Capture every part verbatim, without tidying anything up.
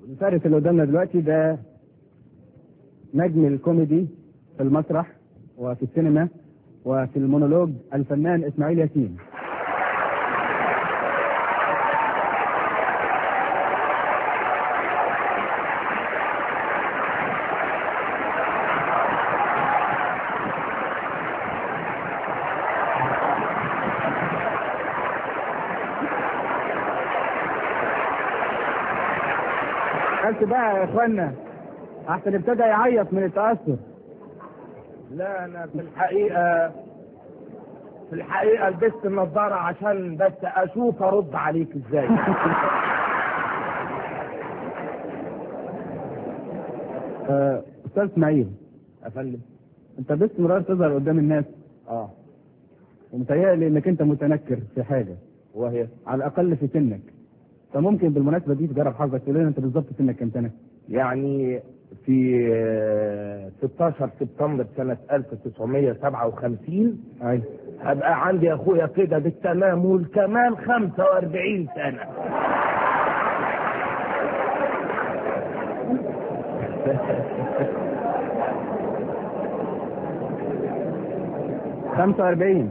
الفارس اللي قدامنا دلوقتي ده نجم الكوميدي في المسرح وفي السينما وفي المونولوج، الفنان اسماعيل ياسين. قلت بقى يا اخوانا احسن ابتدى يعيط من التأثر. لا انا في الحقيقة في الحقيقة لبست النظارة عشان بس اشوف ارد عليك ازاي. آه، استاذ اسماعيل يا فندم، انت باستمرار تظهر قدام الناس اه ومتهيألي انك انت متنكر في حاجة وهي على الاقل في سنك، فممكن بالمناسبة دي تجرب حظك تقول لنا انت بالظبط سنك كام سنة؟ يعني في آه، ستاشر سبتمبر سنة ألف وتسعمية وسبعة وخمسين ايوه هبقى عندي يا اخويا كده بالتمام والكمال خمسة واربعين سنة. خمسة واربعين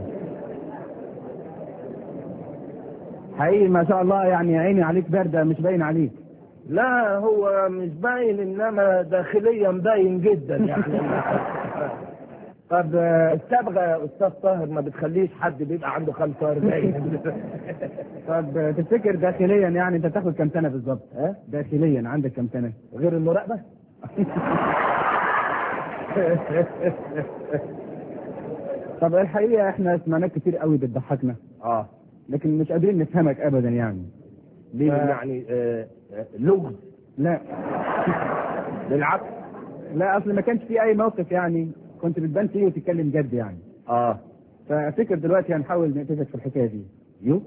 حقيقي ما شاء الله، يعني عيني عليك باردة مش باين عليك. لا هو مش باين انما داخليا باين جدا يعني. طب آه، الصبغه يا استاذ طاهر ما بتخليش حد بيبقى عنده خمسة واربعين. طب آه، تفتكر داخليا يعني انت تاخد كام سنة بالظبط؟ ها؟ داخليا عندك كام سنة؟ غير المراقبه. طب الحقيقة احنا سمعناك كتير قوي بتضحكنا، اه لكن مش قادرين نفهمك ابدا يعني. ليه يعني آه، آه، لغز؟ لا بالعكس. لا اصل ما كانش في اي موقف يعني كنت بتبان فيه وتتكلم جد يعني، اه فافتكر دلوقتي هنحاول نقتلك في الحكاية دي. يو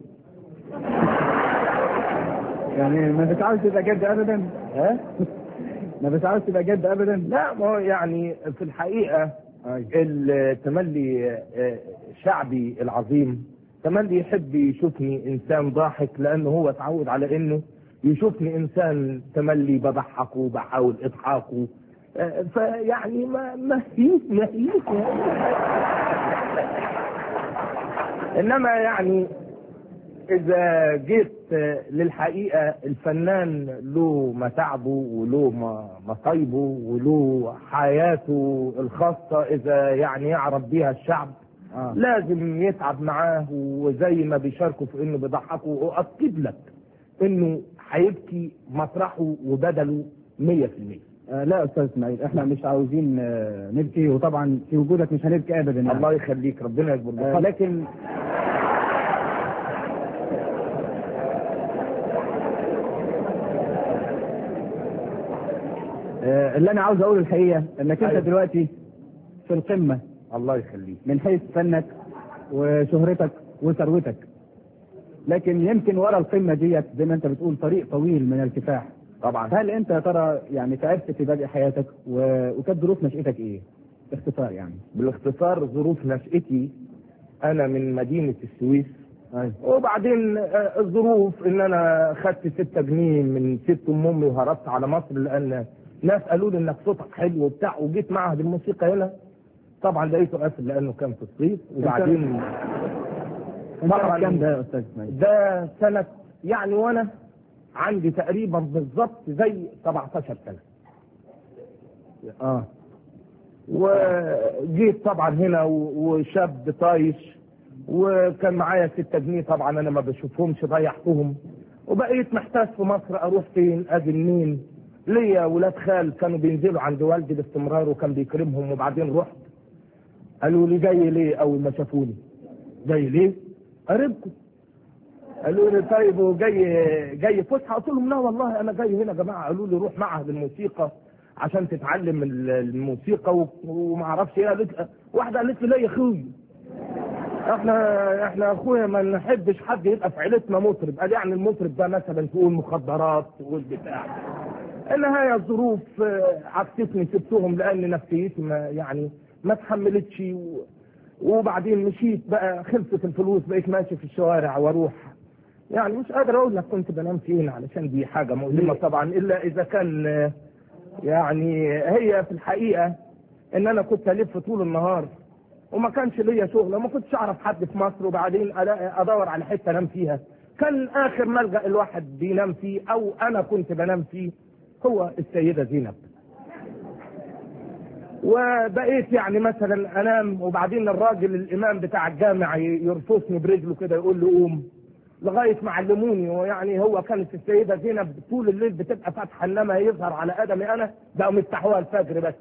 يعني ما بتعاوز تبقى جد ابدا؟ ها؟ ما بتعاوز تبقى جد ابدا؟ لا ما هو يعني في الحقيقه ايوه التملي آه، شعبي العظيم تملي يحب يشوفني انسان ضاحك، لانه هو اتعود على انه يشوفني انسان تملي بضحكه وبحاول اضحاكه. آه، فيعني ما ما فيش ما فيش انما يعني اذا جيت آه، للحقيقه الفنان له متاعبه وله م- مصايبه وله حياته الخاصه، اذا يعني يعرف بيها الشعب اه لازم يتعب معاه، وزي ما بيشاركوا في انه بيضحكه واكد لك انه هيبكي مسرحه وبدله مية في المية. آه، لا استاذ اسماعيل احنا مش عاوزين آه، نبكي، وطبعا في وجودك مش هنبكي ابدا يعني. الله يخليك، ربنا يجبر آه، لك. لكن آه، اللي انا عاوز اقوله الحقيقه انك انت أيوة. دلوقتي في القمه الله يخليك. من حيث فنك وشهرتك وثروتك، لكن يمكن ورا القمه ديت زي ما انت بتقول طريق طويل من الكفاح. طبعا هل انت يا ترى يعني تعبت في بدء حياتك و... وكانت ظروف نشأتك ايه؟ باختصار يعني. بالاختصار ظروف نشأتي انا من مدينة السويس، أيوة. وبعدين آه، الظروف ان انا خدت ستة جنيه من ست ام امي وهربت على مصر، لان ناس قالوا لي انك صوتك حلو وبتاع، وجيت معهد الموسيقى هنا. طبعا لقيته قافل لانه كان في الصيف. وبعدين طبعا كام ده يا استاذ اسماعيل؟ ده سنة يعني وانا عندي تقريبا بالظبط زي سبعتاشر سنة. اه وجيت طبعا هنا و- وشاب طايش، وكان معايا ستة جنيه طبعا انا ما بشوفهمش ضيعتهم، وبقيت محتاج في مصر اروح فين اجي منين. ليا ولاد خال كانوا بينزلوا عند والدي باستمرار وكان بيكرمهم، وبعدين رحت قالوا لي جاي ليه؟ اول ما شافوني جاي ليه؟ قريبكم. قالوا لي طيب وجاي جاي فسحه؟ قلت لهم لا والله انا جاي هنا يا جماعه. قالوا لي روح معهد الموسيقى عشان تتعلم الموسيقى و- وما اعرفش ايه. قالت واحده قالت لي لا يا اخوي احنا احنا يا اخويا ما نحبش حد يبقى في عيلتنا مطرب. قال يعني المطرب ده مثلا تقول مخدرات تقول بتاع. النهايه الظروف آه، عكستني، سبتهم لان نفسيتي ما يعني ما تحملتش و- وبعدين مشيت بقى، خلصت الفلوس، بقيت ماشي في الشوارع واروح يعني مش قادر اقول لك كنت بنام فين، علشان دي حاجه مؤلمه طبعا، الا اذا كان يعني هي في الحقيقه ان انا كنت الف طول النهار وما كانش ليا شغل، وما كنتش اعرف حد في مصر، وبعدين ادور على حته انام فيها. كان اخر ملجأ الواحد بينام فيه او انا كنت بنام فيه هو السيده زينب. وبقيت يعني مثلا انام، وبعدين الراجل الامام بتاع الجامع يرفسني برجله كده يقول لي قوم، لغايه ما علموني. ويعني هو كانت السيده زينب طول الليل بتبقى فاتحه، انما يظهر على قدمي انا بقوا مفتحوها الفجر بس.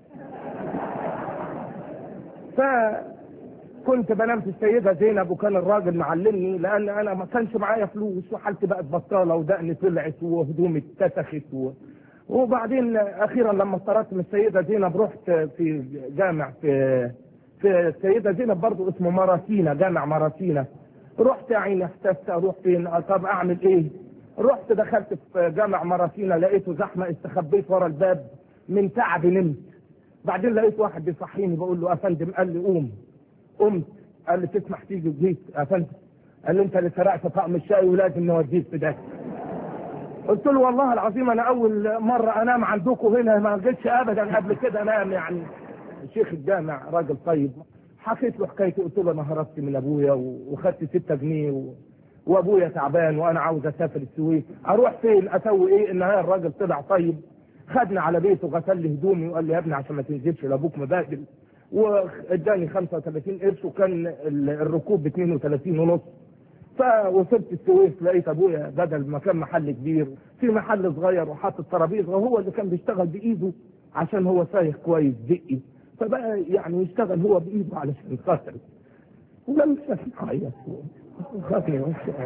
فكنت بنام في السيده زينب، وكان الراجل معلمني لان انا ما كانش معايا فلوس، وحالتي بقت بطاله، ودقني طلعت، وهدومي اتسخت و... وبعدين اخيرا لما اضطرت من السيده زينب رحت في جامع في في السيده زينب برضه اسمه مراسينا، جامع مراسينا. رحت يا عيني احتجت اروح فين؟ طب اعمل ايه؟ رحت دخلت في جامع مراسينا، لقيته زحمه، استخبيت ورا الباب من تعب نمت. بعدين لقيت واحد بيصحيني، بقول له يا فندم، قال لي قوم. قمت، قال لي تسمح تيجي وجيت يا فندم؟ قال لي انت اللي سرقت طقم الشاي ولازم نوديك في ده. قلت له والله العظيم انا اول مره انام عندكم هنا، ما جيتش ابدا قبل كده انام. يعني الشيخ الجامع راجل طيب، حكيت له حكايتي، قلت له انا هربت من ابويا وخدت ستة جنيه و... وابويا تعبان وانا عاوز اسافر السويس، اروح فين؟ اسوي ايه؟ النهايه الراجل طلع طيب، خدني على بيته، غسل لي هدومي وقال لي يا ابني عشان ما تنزلش لابوك مبادل، واداني خمسة وثلاثين قرش، وكان الركوب ب اثنين وثلاثين ونص. فوصلت السويس لقيت ابويا بدل ما كان محل كبير في محل صغير وحاطط ترابيزه، وهو اللي كان بيشتغل بايده عشان هو سايق كويس دقي، فبقى يعني يشتغل هو بايده علشان خاطر. ولما شافني عيط وخافني.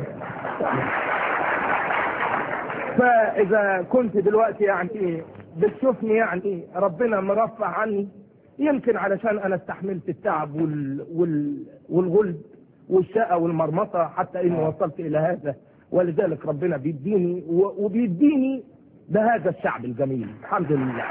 فاذا كنت دلوقتي يعني بتشوفني يعني ربنا مرفع عني، يمكن علشان انا استحملت التعب وال... وال... والغلب والشقة والمرمطة حتى اني وصلت الى هذا، ولذلك ربنا بيديني وبيديني بهذا الشعب الجميل الحمد لله.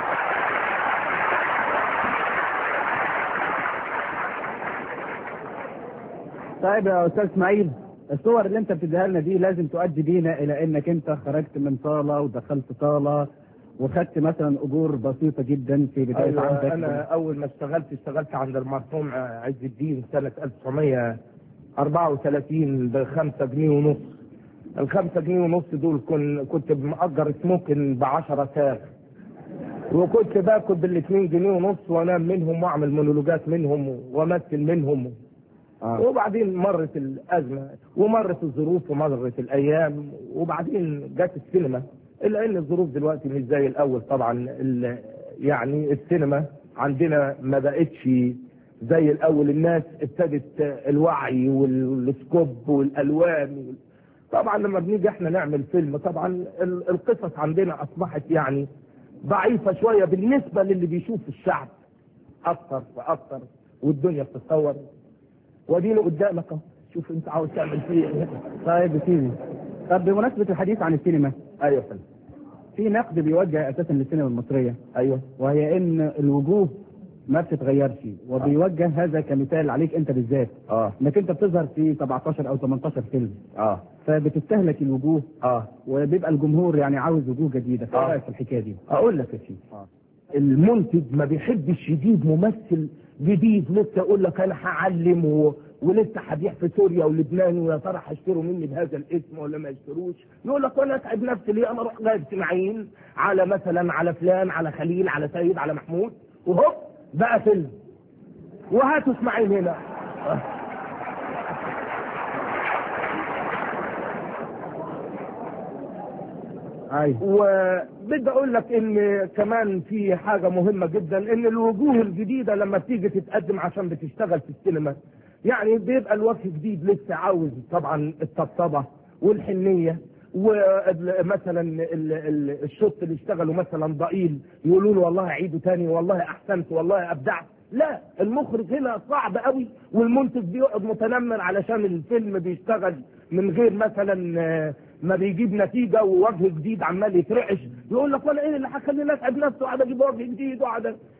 طيب يا استاذ اسماعيل، الصور اللي انت بتديها لنا دي لازم تؤدي بينا الى انك انت خرجت من صاله ودخلت صاله وخدت مثلا اجور بسيطه جدا في بدايه أيوة عندك. انا اول ما اشتغلت اشتغلت عند المرحوم عز الدين سنه ألف وتسعمية وأربعة وثلاثين بخمسة جنيه ونص. الخمسة جنيه ونص دول كن كنت مأجر سموكن بعشرة ساغ، وكنت باكل بالاثنين جنيه ونص وانام منهم واعمل مونولوجات منهم وامثل منهم. آه. وبعدين مرت الازمه ومرت الظروف ومرت الايام، وبعدين جت السينما، الا ان الظروف دلوقتي مش زي الاول طبعا. يعني السينما عندنا ما بقتش زي الاول، الناس ابتدت الوعي والسكوب والالوان. طبعا لما بنيجي احنا نعمل فيلم طبعا القصص عندنا اصبحت يعني ضعيفه شويه بالنسبه للي بيشوف الشعب اكثر واكثر، والدنيا بتتطور. ودينه قدامك اهو، شوف انت عاوز تعمل فيه ايه. طيب يا سيدي، طب بمناسبه الحديث عن السينما، ايوه فندم، في نقد بيوجه اساسا للسينما المصريه، ايوه، وهي ان الوجوه ما بتتغيرش، وبيوجه آه. هذا كمثال عليك انت بالذات، اه انك انت بتظهر في سبعتاشر او ثمانية عشر فيلم، اه فبتستهلك الوجوه، اه وبيبقى الجمهور يعني عاوز وجوه جديده. ايه آه. رايك في الحكايه دي؟ اقول لك يا سيدي، آه. المنتج ما بيحبش يجيب ممثل جديد لسه يقول لك انا هعلم و... ولسه هبيع في سوريا ولبنان، ويا ترى هيشتروا مني بهذا الاسم ولا ما يشتروش. يقول لك وانا اتعب نفسي ليه؟ انا اروح جايب سماعين على مثلا على فلان، على خليل، على سيد، على محمود، وهوب بقى فيلم، وهاتوا اسماعيل هنا. ايوه، وبدي اقول لك ان كمان في حاجه مهمه جدا، ان الوجوه الجديده لما بتيجي تتقدم عشان بتشتغل في السينما، يعني بيبقى الوجه جديد لسه عاوز طبعا الطبطبه والحنيه، ومثلا الشوط اللي اشتغلوا مثلا ضئيل يقولوا له والله عيده تاني، والله احسنت، والله ابدعت. لا، المخرج هنا صعب قوي، والمنتج بيقعد متنمر علشان الفيلم بيشتغل من غير مثلا ما بيجيب نتيجه، ووجه جديد عمال يترعش، يقول لك وانا ايه اللي هخليني اتعب نفسي وقاعد اجيب وجه جديد وقاعد.